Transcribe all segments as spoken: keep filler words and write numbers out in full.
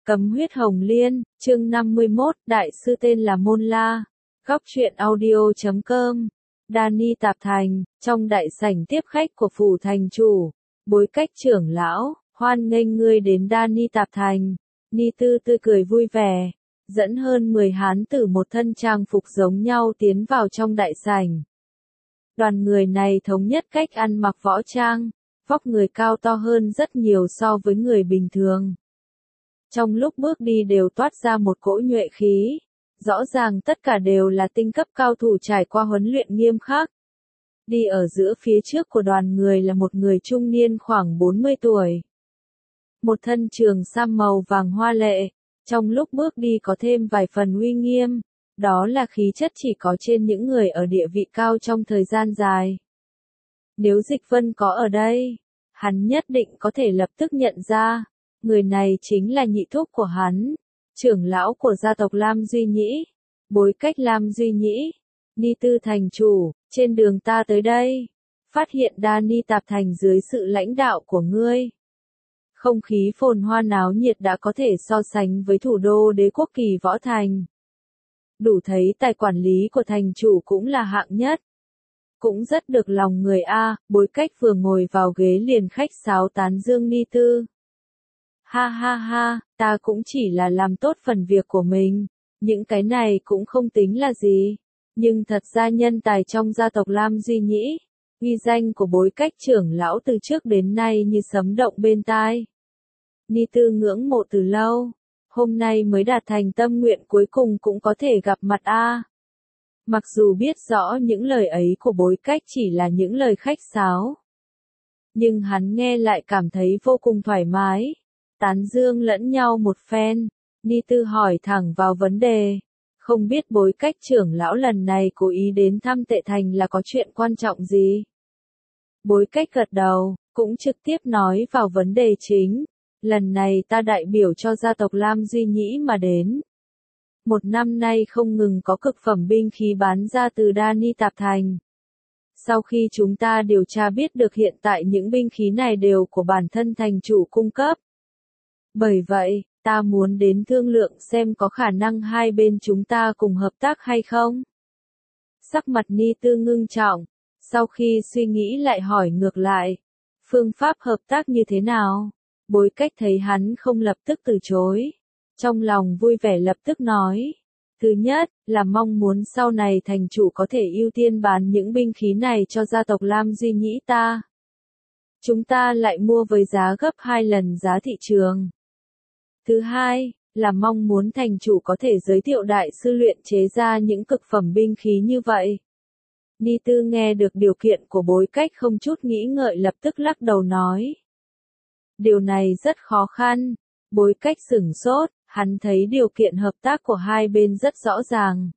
Cấm huyết hồng liên, chương năm mươi mốt, đại sư tên là Môn La. Góc truyện audio chấm com. Đani Tạp Thành, trong đại sảnh tiếp khách của phủ thành chủ, Bối Cách trưởng lão, hoan nghênh ngươi đến Đani Tạp Thành. Ni Tư tươi cười vui vẻ, dẫn hơn mười hán tử một thân trang phục giống nhau tiến vào trong đại sảnh. Đoàn người này thống nhất cách ăn mặc võ trang, vóc người cao to hơn rất nhiều so với người bình thường. Trong lúc bước đi đều toát ra một cỗ nhuệ khí, rõ ràng tất cả đều là tinh cấp cao thủ trải qua huấn luyện nghiêm khắc. Đi ở giữa phía trước của đoàn người là một người trung niên khoảng bốn mươi tuổi. Một thân trường sam màu vàng hoa lệ, trong lúc bước đi có thêm vài phần uy nghiêm, đó là khí chất chỉ có trên những người ở địa vị cao trong thời gian dài. Nếu Dịch Vân có ở đây, hắn nhất định có thể lập tức nhận ra. Người này chính là nhị thúc của hắn, trưởng lão của gia tộc Lam Duy Nhĩ, Bối Cách Lam Duy Nhĩ. Ni Tư thành chủ, trên đường ta tới đây, phát hiện Đani Tạp Thành dưới sự lãnh đạo của ngươi. Không khí phồn hoa náo nhiệt đã có thể so sánh với thủ đô đế quốc Kỳ Võ Thành. Đủ thấy tài quản lý của thành chủ cũng là hạng nhất. Cũng rất được lòng người A, Bối Cách vừa ngồi vào ghế liền khách sáo tán dương Ni Tư. Ha ha ha, ta cũng chỉ là làm tốt phần việc của mình, những cái này cũng không tính là gì, nhưng thật ra nhân tài trong gia tộc Lam Duy Nhĩ, uy danh của Bối Cách trưởng lão từ trước đến nay như sấm động bên tai. Ni Tư ngưỡng mộ từ lâu, hôm nay mới đạt thành tâm nguyện cuối cùng cũng có thể gặp mặt a. Mặc dù biết rõ những lời ấy của Bối Cách chỉ là những lời khách sáo, nhưng hắn nghe lại cảm thấy vô cùng thoải mái. Tán dương lẫn nhau một phen, Ni Tư hỏi thẳng vào vấn đề, không biết Bối Cách trưởng lão lần này cố ý đến thăm Tệ Thành là có chuyện quan trọng gì? Bối Cách gật đầu, cũng trực tiếp nói vào vấn đề chính, lần này ta đại biểu cho gia tộc Lam Duy Nhĩ mà đến. Một năm nay không ngừng có cực phẩm binh khí bán ra từ Đani Tạp Thành. Sau khi chúng ta điều tra biết được hiện tại những binh khí này đều của bản thân thành chủ cung cấp. Bởi vậy, ta muốn đến thương lượng xem có khả năng hai bên chúng ta cùng hợp tác hay không. Sắc mặt Ni Tư ngưng trọng, sau khi suy nghĩ lại hỏi ngược lại, phương pháp hợp tác như thế nào? Bối Cách thấy hắn không lập tức từ chối, trong lòng vui vẻ lập tức nói. Thứ nhất, là mong muốn sau này thành chủ có thể ưu tiên bán những binh khí này cho gia tộc Lam Duy Nhĩ ta. Chúng ta lại mua với giá gấp hai lần giá thị trường. Thứ hai, là mong muốn thành chủ có thể giới thiệu đại sư luyện chế ra những cực phẩm binh khí như vậy. Ni Tư nghe được điều kiện của Bối Cách không chút nghĩ ngợi lập tức lắc đầu nói. Điều này rất khó khăn. Bối Cách sửng sốt, hắn thấy điều kiện hợp tác của hai bên rất rõ ràng.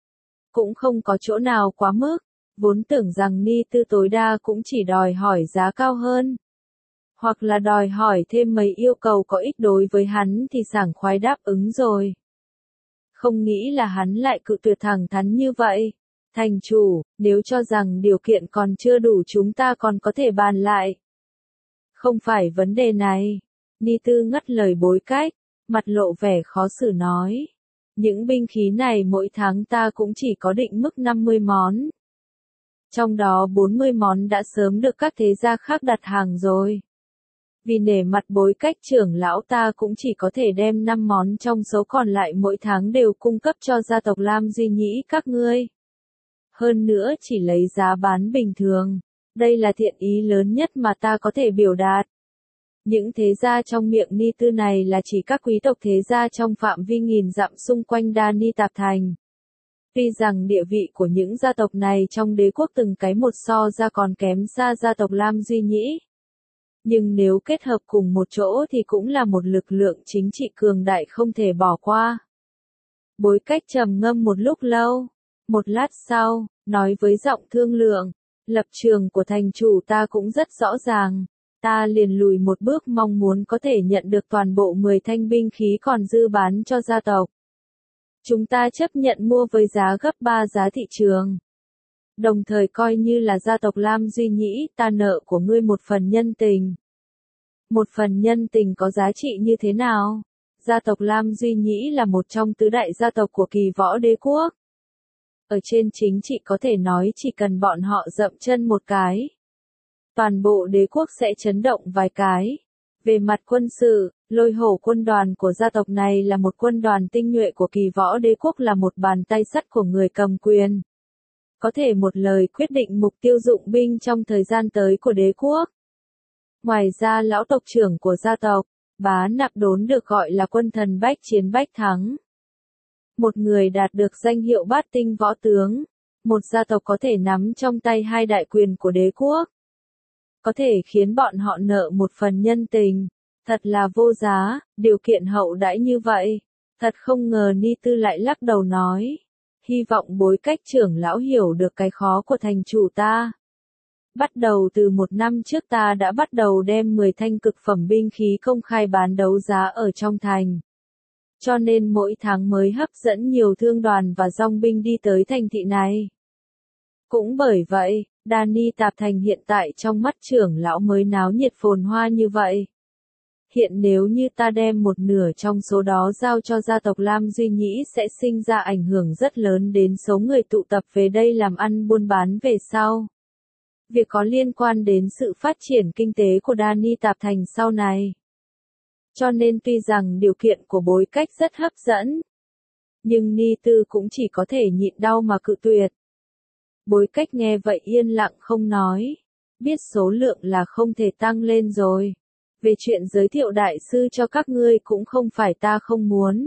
Cũng không có chỗ nào quá mức, vốn tưởng rằng Ni Tư tối đa cũng chỉ đòi hỏi giá cao hơn. Hoặc là đòi hỏi thêm mấy yêu cầu có ích đối với hắn thì sảng khoái đáp ứng rồi. Không nghĩ là hắn lại cự tuyệt thẳng thắn như vậy. Thành chủ, nếu cho rằng điều kiện còn chưa đủ chúng ta còn có thể bàn lại. Không phải vấn đề này. Ni Tư ngắt lời Bối Cách, mặt lộ vẻ khó xử nói. Những binh khí này mỗi tháng ta cũng chỉ có định mức năm mươi món. Trong đó bốn mươi món đã sớm được các thế gia khác đặt hàng rồi. Vì nể mặt Bối Cách trưởng lão ta cũng chỉ có thể đem năm món trong số còn lại mỗi tháng đều cung cấp cho gia tộc Lam Duy Nhĩ các ngươi. Hơn nữa chỉ lấy giá bán bình thường. Đây là thiện ý lớn nhất mà ta có thể biểu đạt. Những thế gia trong miệng Ni Tư này là chỉ các quý tộc thế gia trong phạm vi nghìn dặm xung quanh Đani Tạp Thành. Tuy rằng địa vị của những gia tộc này trong đế quốc từng cái một so ra còn kém xa gia tộc Lam Duy Nhĩ. Nhưng nếu kết hợp cùng một chỗ thì cũng là một lực lượng chính trị cường đại không thể bỏ qua. Bối Cách trầm ngâm một lúc lâu, một lát sau, nói với giọng thương lượng, lập trường của thành chủ ta cũng rất rõ ràng, ta liền lùi một bước mong muốn có thể nhận được toàn bộ mười thanh binh khí còn dư bán cho gia tộc. Chúng ta chấp nhận mua với giá gấp ba giá thị trường. Đồng thời coi như là gia tộc Lam Duy Nhĩ ta nợ của ngươi một phần nhân tình. Một phần nhân tình có giá trị như thế nào? Gia tộc Lam Duy Nhĩ là một trong tứ đại gia tộc của Kỳ Võ Đế quốc. Ở trên chính trị có thể nói chỉ cần bọn họ dậm chân một cái, toàn bộ đế quốc sẽ chấn động vài cái. Về mặt quân sự, Lôi Hổ quân đoàn của gia tộc này là một quân đoàn tinh nhuệ của Kỳ Võ Đế quốc, là một bàn tay sắt của người cầm quyền. Có thể một lời quyết định mục tiêu dụng binh trong thời gian tới của đế quốc. Ngoài ra lão tộc trưởng của gia tộc, Bá Nạp Đốn được gọi là quân thần bách chiến bách thắng. Một người đạt được danh hiệu bát tinh võ tướng. Một gia tộc có thể nắm trong tay hai đại quyền của đế quốc. Có thể khiến bọn họ nợ một phần nhân tình. Thật là vô giá, điều kiện hậu đãi như vậy. Thật không ngờ. Ni Tư lại lắc đầu nói. Hy vọng Bối Cách trưởng lão hiểu được cái khó của thành chủ ta. Bắt đầu từ một năm trước ta đã bắt đầu đem mười thanh cực phẩm binh khí công khai bán đấu giá ở trong thành. Cho nên mỗi tháng mới hấp dẫn nhiều thương đoàn và dòng binh đi tới thành thị này. Cũng bởi vậy, Đani Tạp Thành hiện tại trong mắt trưởng lão mới náo nhiệt phồn hoa như vậy. Hiện nếu như ta đem một nửa trong số đó giao cho gia tộc Lam Duy Nhĩ sẽ sinh ra ảnh hưởng rất lớn đến số người tụ tập về đây làm ăn buôn bán về sau. Việc có liên quan đến sự phát triển kinh tế của Đani Tạp Thành sau này. Cho nên tuy rằng điều kiện của Bối Cách rất hấp dẫn, nhưng Ni Tư cũng chỉ có thể nhịn đau mà cự tuyệt. Bối Cách nghe vậy yên lặng không nói, biết số lượng là không thể tăng lên rồi. Về chuyện giới thiệu đại sư cho các ngươi cũng không phải ta không muốn,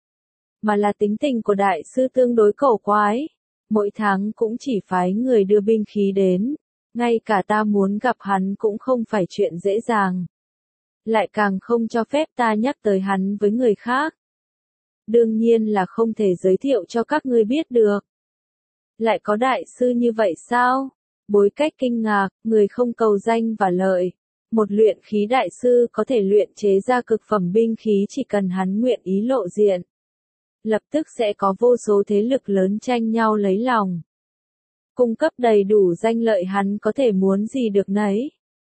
mà là tính tình của đại sư tương đối cổ quái, mỗi tháng cũng chỉ phái người đưa binh khí đến, ngay cả ta muốn gặp hắn cũng không phải chuyện dễ dàng. Lại càng không cho phép ta nhắc tới hắn với người khác. Đương nhiên là không thể giới thiệu cho các ngươi biết được. Lại có đại sư như vậy sao? Bối Cách kinh ngạc, người không cầu danh và lợi. Một luyện khí đại sư có thể luyện chế ra cực phẩm binh khí chỉ cần hắn nguyện ý lộ diện. Lập tức sẽ có vô số thế lực lớn tranh nhau lấy lòng. Cung cấp đầy đủ danh lợi hắn có thể muốn gì được nấy.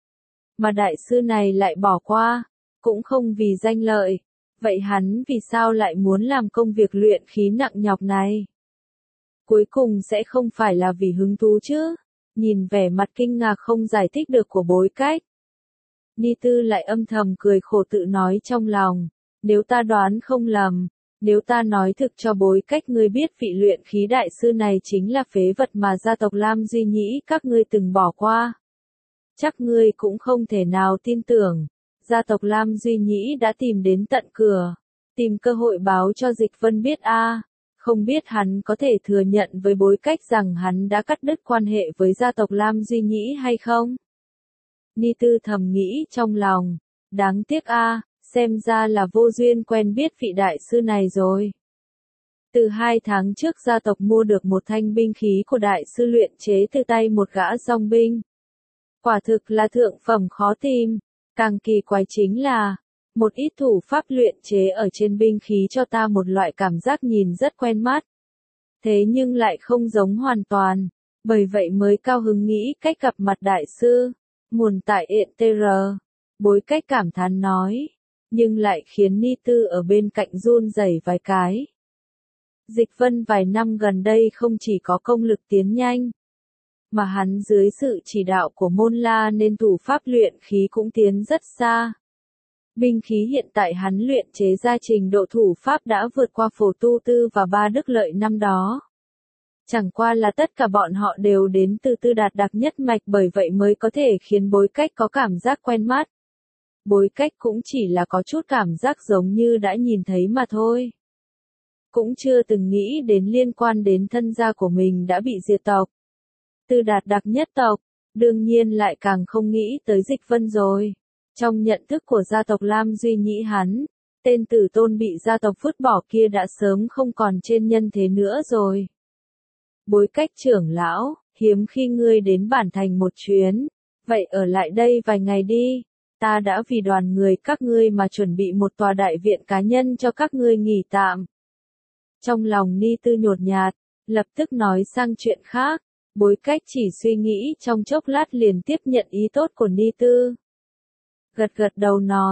Mà đại sư này lại bỏ qua, cũng không vì danh lợi. Vậy hắn vì sao lại muốn làm công việc luyện khí nặng nhọc này? Cuối cùng sẽ không phải là vì hứng thú chứ? Nhìn vẻ mặt kinh ngạc không giải thích được của Bối Cách, Ni Tư lại âm thầm cười khổ tự nói trong lòng, nếu ta đoán không lầm, nếu ta nói thực cho Bối Cách ngươi biết vị luyện khí đại sư này chính là phế vật mà gia tộc Lam Duy Nhĩ các ngươi từng bỏ qua, chắc ngươi cũng không thể nào tin tưởng. Gia tộc Lam Duy Nhĩ đã tìm đến tận cửa, tìm cơ hội báo cho Dịch Vân biết a, à, không biết hắn có thể thừa nhận với Bối Cách rằng hắn đã cắt đứt quan hệ với gia tộc Lam Duy Nhĩ hay không? Ni Tư thầm nghĩ trong lòng, đáng tiếc a, à, xem ra là vô duyên quen biết vị đại sư này rồi. Từ hai tháng trước gia tộc mua được một thanh binh khí của đại sư luyện chế từ tay một gã dòng binh. Quả thực là thượng phẩm khó tìm, càng kỳ quái chính là, một ít thủ pháp luyện chế ở trên binh khí cho ta một loại cảm giác nhìn rất quen mắt. Thế nhưng lại không giống hoàn toàn, bởi vậy mới cao hứng nghĩ cách gặp mặt đại sư. Nguồn tại ện tê rờ, Bối Cách cảm thán nói, nhưng lại khiến Ni Tư ở bên cạnh run rẩy vài cái. Dịch Vân vài năm gần đây không chỉ có công lực tiến nhanh, mà hắn dưới sự chỉ đạo của Môn La nên thủ pháp luyện khí cũng tiến rất xa. Binh khí hiện tại hắn luyện chế ra trình độ thủ pháp đã vượt qua Phổ Tu Tư và Ba Đức Lợi năm đó. Chẳng qua là tất cả bọn họ đều đến từ Tư Đạt Đặc nhất mạch, bởi vậy mới có thể khiến Bối Cách có cảm giác quen mắt. Bối Cách cũng chỉ là có chút cảm giác giống như đã nhìn thấy mà thôi. Cũng chưa từng nghĩ đến liên quan đến thân gia của mình đã bị diệt tộc. Tư Đạt Đặc nhất tộc, đương nhiên lại càng không nghĩ tới Dịch Vân rồi. Trong nhận thức của gia tộc Lam Duy Nhĩ hắn, tên tử tôn bị gia tộc vứt bỏ kia đã sớm không còn trên nhân thế nữa rồi. Bối Cách trưởng lão, hiếm khi ngươi đến bản thành một chuyến, vậy ở lại đây vài ngày đi, ta đã vì đoàn người các ngươi mà chuẩn bị một tòa đại viện cá nhân cho các ngươi nghỉ tạm. Trong lòng Ni Tư nhột nhạt, lập tức nói sang chuyện khác, Bối Cách chỉ suy nghĩ trong chốc lát liền tiếp nhận ý tốt của Ni Tư. Gật gật đầu nói,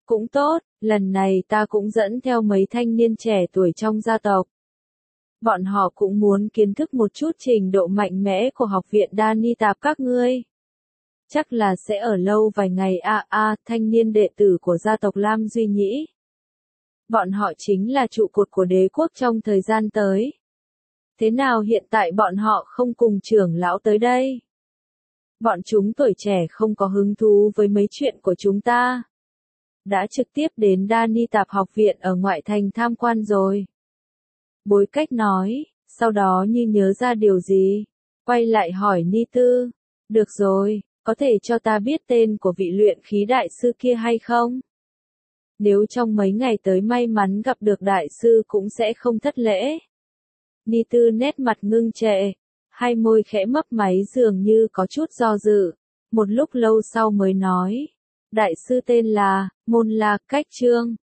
Cũng tốt, lần này ta cũng dẫn theo mấy thanh niên trẻ tuổi trong gia tộc. Bọn họ cũng muốn kiến thức một chút trình độ mạnh mẽ của học viện Dani Tạp các ngươi. Chắc là sẽ ở lâu vài ngày a à, a, thanh niên đệ tử của gia tộc Lam Duy Nhĩ. Bọn họ chính là trụ cột của đế quốc trong thời gian tới. Thế nào hiện tại bọn họ không cùng trưởng lão tới đây? Bọn chúng tuổi trẻ không có hứng thú với mấy chuyện của chúng ta. Đã trực tiếp đến Dani Tạp học viện ở ngoại thành tham quan rồi. Bối cách nói, sau đó như nhớ ra điều gì, quay lại hỏi Ni Tư. Được rồi, có thể cho ta biết tên của vị luyện khí đại sư kia hay không? Nếu trong mấy ngày tới may mắn gặp được đại sư cũng sẽ không thất lễ. Ni Tư nét mặt ngưng trệ, hai môi khẽ mấp máy dường như có chút do dự. Một lúc lâu sau mới nói, đại sư tên là Môn La Cách Trương.